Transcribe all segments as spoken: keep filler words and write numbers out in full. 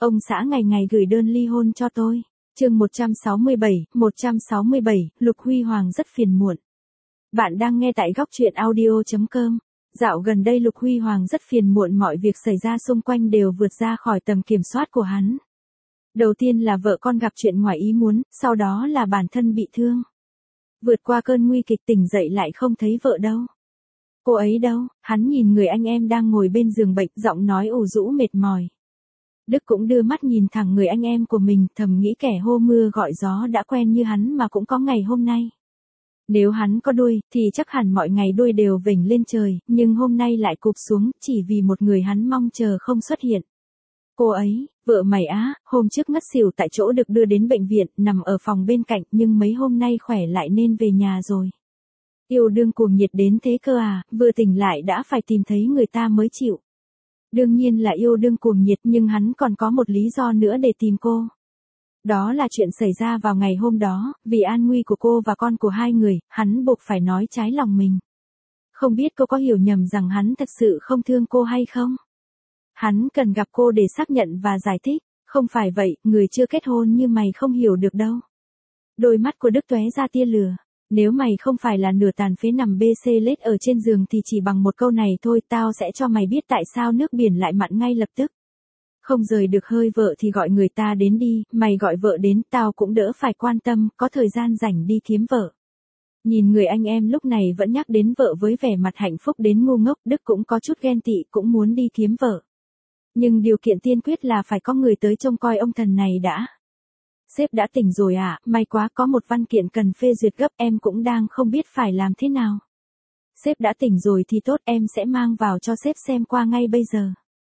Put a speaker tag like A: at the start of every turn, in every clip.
A: Ông xã ngày ngày gửi đơn ly hôn cho tôi. Chương một trăm sáu mươi bảy, một trăm sáu mươi bảy, Lục Huy Hoàng rất phiền muộn. Bạn đang nghe tại góc truyện audio chấm com. Dạo gần đây Lục Huy Hoàng rất phiền muộn, mọi việc xảy ra xung quanh đều vượt ra khỏi tầm kiểm soát của hắn. Đầu tiên là vợ con gặp chuyện ngoài ý muốn, sau đó là bản thân bị thương. Vượt qua cơn nguy kịch tỉnh dậy lại không thấy vợ đâu. Cô ấy đâu? Hắn nhìn người anh em đang ngồi bên giường bệnh, giọng nói ủ rũ mệt mỏi. Đức cũng đưa mắt nhìn thẳng người anh em của mình, thầm nghĩ kẻ hô mưa gọi gió đã quen như hắn mà cũng có ngày hôm nay. Nếu hắn có đuôi, thì chắc hẳn mọi ngày đuôi đều vểnh lên trời, nhưng hôm nay lại cụp xuống, chỉ vì một người hắn mong chờ không xuất hiện. Cô ấy, vợ mày á, hôm trước ngất xỉu tại chỗ được đưa đến bệnh viện, nằm ở phòng bên cạnh, nhưng mấy hôm nay khỏe lại nên về nhà rồi. Yêu đương cuồng nhiệt đến thế cơ à, vừa tỉnh lại đã phải tìm thấy người ta mới chịu. Đương nhiên là yêu đương cuồng nhiệt, nhưng hắn còn có một lý do nữa để tìm cô. Đó là chuyện xảy ra vào ngày hôm đó, vì an nguy của cô và con của hai người, hắn buộc phải nói trái lòng mình. Không biết cô có hiểu nhầm rằng hắn thật sự không thương cô hay không? Hắn cần gặp cô để xác nhận và giải thích, không phải vậy, người chưa kết hôn như mày không hiểu được đâu. Đôi mắt của Đức tóe ra tia lửa. Nếu mày không phải là nửa tàn phế nằm bê xê lết ở trên giường thì chỉ bằng một câu này thôi tao sẽ cho mày biết tại sao nước biển lại mặn ngay lập tức. Không rời được hơi vợ thì gọi người ta đến đi, mày gọi vợ đến tao cũng đỡ phải quan tâm, có thời gian rảnh đi kiếm vợ. Nhìn người anh em lúc này vẫn nhắc đến vợ với vẻ mặt hạnh phúc đến ngu ngốc, Đức cũng có chút ghen tị, cũng muốn đi kiếm vợ. Nhưng điều kiện tiên quyết là phải có người tới trông coi ông thần này đã. Sếp đã tỉnh rồi à, may quá, có một văn kiện cần phê duyệt gấp, em cũng đang không biết phải làm thế nào. Sếp đã tỉnh rồi thì tốt, em sẽ mang vào cho sếp xem qua ngay bây giờ.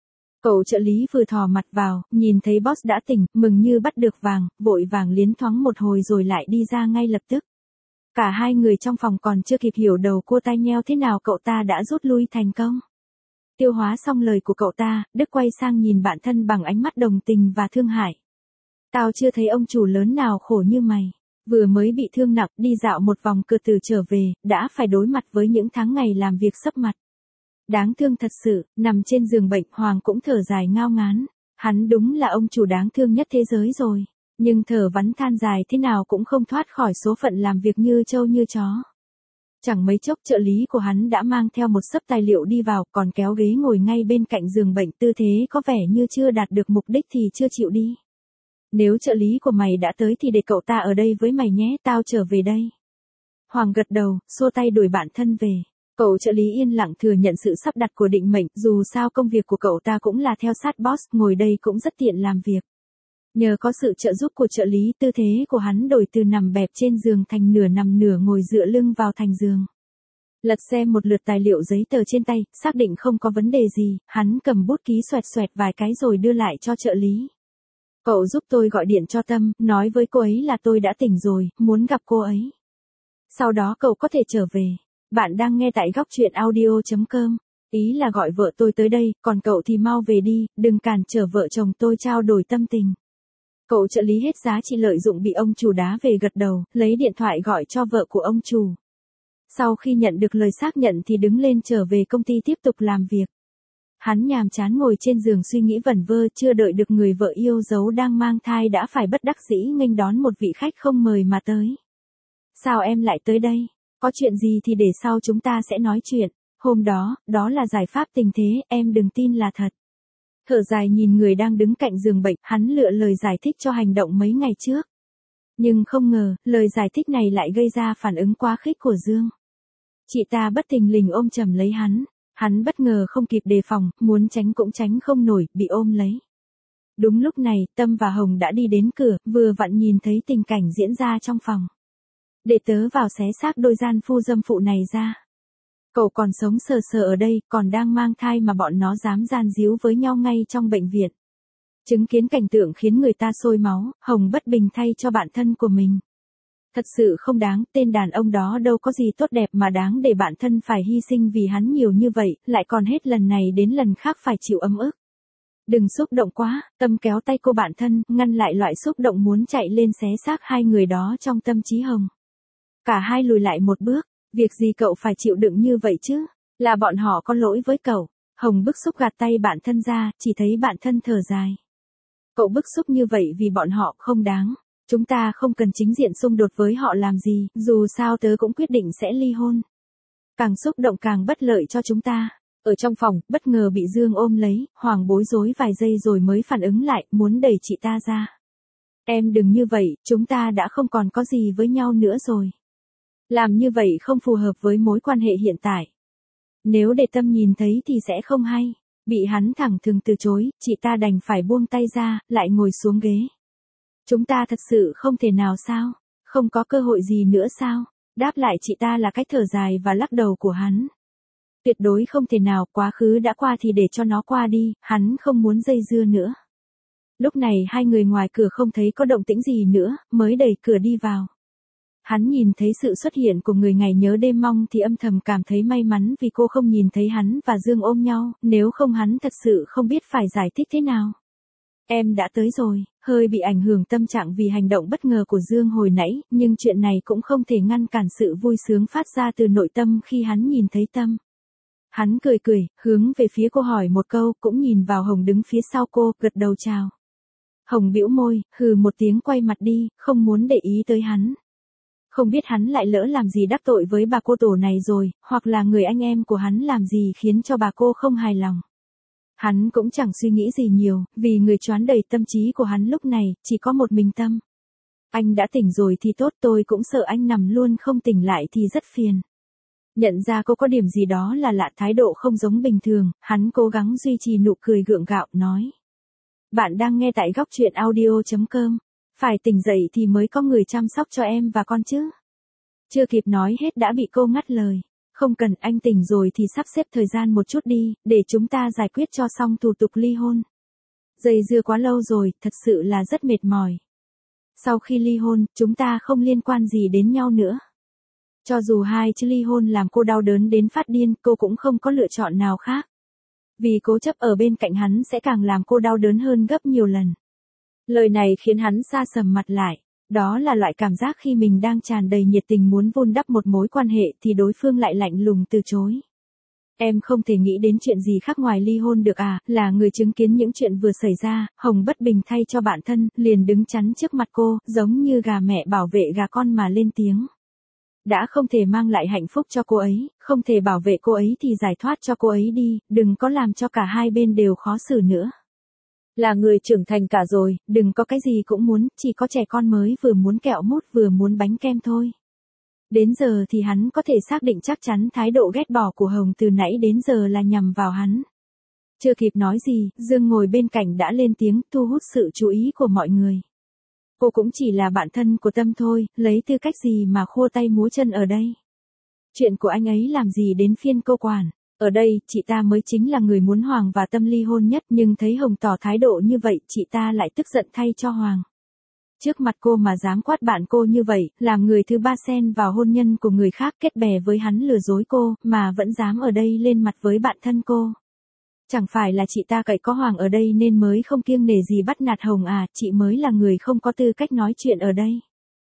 A: Cậu trợ lý vừa thò mặt vào, nhìn thấy boss đã tỉnh, mừng như bắt được vàng, vội vàng liến thoáng một hồi rồi lại đi ra ngay lập tức. Cả hai người trong phòng còn chưa kịp hiểu đầu cua tai nheo thế nào cậu ta đã rút lui thành công. Tiêu hóa xong lời của cậu ta, Đức quay sang nhìn bạn thân bằng ánh mắt đồng tình và thương hại. Tao chưa thấy ông chủ lớn nào khổ như mày. Vừa mới bị thương nặng, đi dạo một vòng cửa từ trở về, đã phải đối mặt với những tháng ngày làm việc sấp mặt. Đáng thương thật sự, nằm trên giường bệnh, Hoàng cũng thở dài ngao ngán. Hắn đúng là ông chủ đáng thương nhất thế giới rồi. Nhưng thở vắn than dài thế nào cũng không thoát khỏi số phận làm việc như trâu như chó. Chẳng mấy chốc trợ lý của hắn đã mang theo một xấp tài liệu đi vào, còn kéo ghế ngồi ngay bên cạnh giường bệnh, tư thế có vẻ như chưa đạt được mục đích thì chưa chịu đi. Nếu trợ lý của mày đã tới thì để cậu ta ở đây với mày nhé, tao trở về đây. Hoàng gật đầu, xua tay đuổi bạn thân về. Cậu trợ lý yên lặng thừa nhận sự sắp đặt của định mệnh, dù sao công việc của cậu ta cũng là theo sát boss, ngồi đây cũng rất tiện làm việc. Nhờ có sự trợ giúp của trợ lý, tư thế của hắn đổi từ nằm bẹp trên giường thành nửa nằm nửa ngồi dựa lưng vào thành giường. Lật xem một lượt tài liệu giấy tờ trên tay, xác định không có vấn đề gì, hắn cầm bút ký xoẹt xoẹt vài cái rồi đưa lại cho trợ lý. Cậu giúp tôi gọi điện cho Tâm, nói với cô ấy là tôi đã tỉnh rồi, muốn gặp cô ấy. Sau đó cậu có thể trở về. Bạn đang nghe tại góc truyện audio chấm com. Ý là gọi vợ tôi tới đây, còn cậu thì mau về đi, đừng cản trở vợ chồng tôi trao đổi tâm tình. Cậu trợ lý hết giá trị lợi dụng bị ông chủ đá về gật đầu, lấy điện thoại gọi cho vợ của ông chủ. Sau khi nhận được lời xác nhận thì đứng lên trở về công ty tiếp tục làm việc. Hắn nhàm chán ngồi trên giường suy nghĩ vẩn vơ, chưa đợi được người vợ yêu dấu đang mang thai đã phải bất đắc dĩ nghênh đón một vị khách không mời mà tới. Sao em lại tới đây? Có chuyện gì thì để sau chúng ta sẽ nói chuyện. Hôm đó, đó là giải pháp tình thế, em đừng tin là thật. Thở dài nhìn người đang đứng cạnh giường bệnh, hắn lựa lời giải thích cho hành động mấy ngày trước. Nhưng không ngờ, lời giải thích này lại gây ra phản ứng quá khích của Dương. Chị ta bất thình lình ôm chầm lấy hắn. Hắn bất ngờ không kịp đề phòng, muốn tránh cũng tránh không nổi, bị ôm lấy. Đúng lúc này, Tâm và Hồng đã đi đến cửa, vừa vặn nhìn thấy tình cảnh diễn ra trong phòng. Để tớ vào xé xác đôi gian phu dâm phụ này ra. Cậu còn sống sờ sờ ở đây, còn đang mang thai mà bọn nó dám gian díu với nhau ngay trong bệnh viện. Chứng kiến cảnh tượng khiến người ta sôi máu, Hồng bất bình thay cho bạn thân của mình. Thật sự không đáng, tên đàn ông đó đâu có gì tốt đẹp mà đáng để bạn thân phải hy sinh vì hắn nhiều như vậy, lại còn hết lần này đến lần khác phải chịu ấm ức. Đừng xúc động quá, Tâm kéo tay cô bạn thân, ngăn lại loại xúc động muốn chạy lên xé xác hai người đó trong tâm trí Hồng. Cả hai lùi lại một bước, việc gì cậu phải chịu đựng như vậy chứ, là bọn họ có lỗi với cậu. Hồng bức xúc gạt tay bạn thân ra, chỉ thấy bạn thân thở dài. Cậu bức xúc như vậy vì bọn họ không đáng. Chúng ta không cần chính diện xung đột với họ làm gì, dù sao tớ cũng quyết định sẽ ly hôn. Càng xúc động càng bất lợi cho chúng ta. Ở trong phòng, bất ngờ bị Dương ôm lấy, Hoàng bối rối vài giây rồi mới phản ứng lại, muốn đẩy chị ta ra. Em đừng như vậy, chúng ta đã không còn có gì với nhau nữa rồi. Làm như vậy không phù hợp với mối quan hệ hiện tại. Nếu để Tâm nhìn thấy thì sẽ không hay. Bị hắn thẳng thừng từ chối, chị ta đành phải buông tay ra, lại ngồi xuống ghế. Chúng ta thật sự không thể nào sao? Không có cơ hội gì nữa sao? Đáp lại chị ta là cách thở dài và lắc đầu của hắn. Tuyệt đối không thể nào, quá khứ đã qua thì để cho nó qua đi, hắn không muốn dây dưa nữa. Lúc này hai người ngoài cửa không thấy có động tĩnh gì nữa, mới đẩy cửa đi vào. Hắn nhìn thấy sự xuất hiện của người ngày nhớ đêm mong thì âm thầm cảm thấy may mắn vì cô không nhìn thấy hắn và Dương ôm nhau, nếu không hắn thật sự không biết phải giải thích thế nào. Em đã tới rồi, hơi bị ảnh hưởng tâm trạng vì hành động bất ngờ của Dương hồi nãy, nhưng chuyện này cũng không thể ngăn cản sự vui sướng phát ra từ nội tâm khi hắn nhìn thấy Tâm. Hắn cười cười, hướng về phía cô hỏi một câu, cũng nhìn vào Hồng đứng phía sau cô, gật đầu chào. Hồng bĩu môi, hừ một tiếng quay mặt đi, không muốn để ý tới hắn. Không biết hắn lại lỡ làm gì đắc tội với bà cô tổ này rồi, hoặc là người anh em của hắn làm gì khiến cho bà cô không hài lòng. Hắn cũng chẳng suy nghĩ gì nhiều, vì người choán đầy tâm trí của hắn lúc này, chỉ có một mình Tâm. Anh đã tỉnh rồi thì tốt, tôi cũng sợ anh nằm luôn không tỉnh lại thì rất phiền. Nhận ra cô có điểm gì đó là lạ, thái độ không giống bình thường, hắn cố gắng duy trì nụ cười gượng gạo, nói. Bạn đang nghe tại góc truyện audio chấm com. Phải tỉnh dậy thì mới có người chăm sóc cho em và con chứ. Chưa kịp nói hết đã bị cô ngắt lời. Không cần, anh tỉnh rồi thì sắp xếp thời gian một chút đi, để chúng ta giải quyết cho xong thủ tục ly hôn. Dây dưa quá lâu rồi, thật sự là rất mệt mỏi. Sau khi ly hôn, chúng ta không liên quan gì đến nhau nữa. Cho dù hai chữ ly hôn làm cô đau đớn đến phát điên, cô cũng không có lựa chọn nào khác. Vì cố chấp ở bên cạnh hắn sẽ càng làm cô đau đớn hơn gấp nhiều lần. Lời này khiến hắn sa sầm mặt lại. Đó là loại cảm giác khi mình đang tràn đầy nhiệt tình muốn vun đắp một mối quan hệ thì đối phương lại lạnh lùng từ chối. Em không thể nghĩ đến chuyện gì khác ngoài ly hôn được à, là người chứng kiến những chuyện vừa xảy ra, Hồng bất bình thay cho bạn thân, liền đứng chắn trước mặt cô, giống như gà mẹ bảo vệ gà con mà lên tiếng. Đã không thể mang lại hạnh phúc cho cô ấy, không thể bảo vệ cô ấy thì giải thoát cho cô ấy đi, đừng có làm cho cả hai bên đều khó xử nữa. Là người trưởng thành cả rồi, đừng có cái gì cũng muốn, chỉ có trẻ con mới vừa muốn kẹo mút vừa muốn bánh kem thôi. Đến giờ thì hắn có thể xác định chắc chắn thái độ ghét bỏ của Hồng từ nãy đến giờ là nhằm vào hắn. Chưa kịp nói gì, Dương ngồi bên cạnh đã lên tiếng thu hút sự chú ý của mọi người. Cô cũng chỉ là bạn thân của Tâm thôi, lấy tư cách gì mà khua tay múa chân ở đây. Chuyện của anh ấy làm gì đến phiên cô quản. Ở đây, chị ta mới chính là người muốn Hoàng và Tâm ly hôn nhất, nhưng thấy Hồng tỏ thái độ như vậy, chị ta lại tức giận thay cho Hoàng. Trước mặt cô mà dám quát bạn cô như vậy, làm người thứ ba xen vào hôn nhân của người khác, kết bè với hắn lừa dối cô, mà vẫn dám ở đây lên mặt với bạn thân cô. Chẳng phải là chị ta cậy có Hoàng ở đây nên mới không kiêng nể gì bắt nạt Hồng à, chị mới là người không có tư cách nói chuyện ở đây.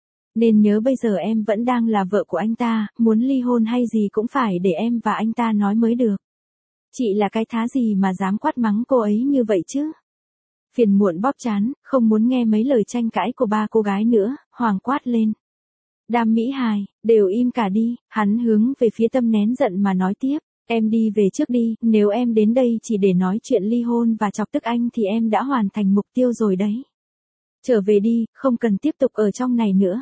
A: Nên nhớ bây giờ em vẫn đang là vợ của anh ta, muốn ly hôn hay gì cũng phải để em và anh ta nói mới được. Chị là cái thá gì mà dám quát mắng cô ấy như vậy chứ? Phiền muộn bóp chán, không muốn nghe mấy lời tranh cãi của ba cô gái nữa, Hoàng quát lên. Đam Mỹ Hài, đều im cả đi, hắn hướng về phía Tâm nén giận mà nói tiếp. Em đi về trước đi, nếu em đến đây chỉ để nói chuyện ly hôn và chọc tức anh thì em đã hoàn thành mục tiêu rồi đấy. Trở về đi, không cần tiếp tục ở trong này nữa.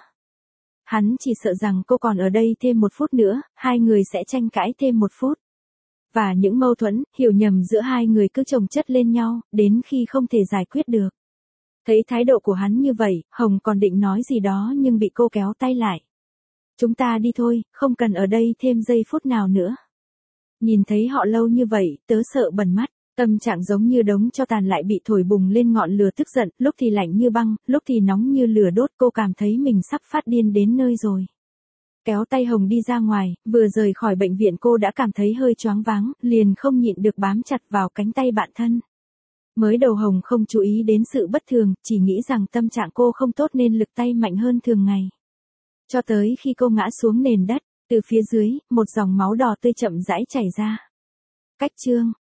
A: Hắn chỉ sợ rằng cô còn ở đây thêm một phút nữa, hai người sẽ tranh cãi thêm một phút. Và những mâu thuẫn, hiểu nhầm giữa hai người cứ chồng chất lên nhau, đến khi không thể giải quyết được. Thấy thái độ của hắn như vậy, Hồng còn định nói gì đó nhưng bị cô kéo tay lại. Chúng ta đi thôi, không cần ở đây thêm giây phút nào nữa. Nhìn thấy họ lâu như vậy, tớ sợ bẩn mắt. Tâm trạng giống như đống tro tàn lại bị thổi bùng lên ngọn lửa tức giận, lúc thì lạnh như băng, lúc thì nóng như lửa đốt, cô cảm thấy mình sắp phát điên đến nơi rồi. Kéo tay Hồng đi ra ngoài, vừa rời khỏi bệnh viện cô đã cảm thấy hơi choáng váng, liền không nhịn được bám chặt vào cánh tay bạn thân. Mới đầu Hồng không chú ý đến sự bất thường, chỉ nghĩ rằng tâm trạng cô không tốt nên lực tay mạnh hơn thường ngày. Cho tới khi cô ngã xuống nền đất, từ phía dưới, một dòng máu đỏ tươi chậm rãi chảy ra. Cách chương